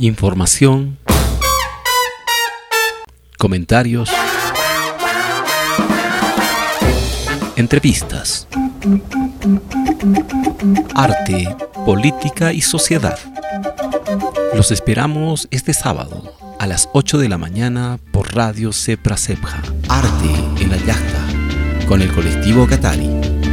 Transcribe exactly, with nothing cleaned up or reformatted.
información, comentarios, entrevistas, arte, política y sociedad. Los esperamos este sábado a las ocho de la mañana por Radio Sepra Sepja. Arte en la Yacta con el colectivo Catari.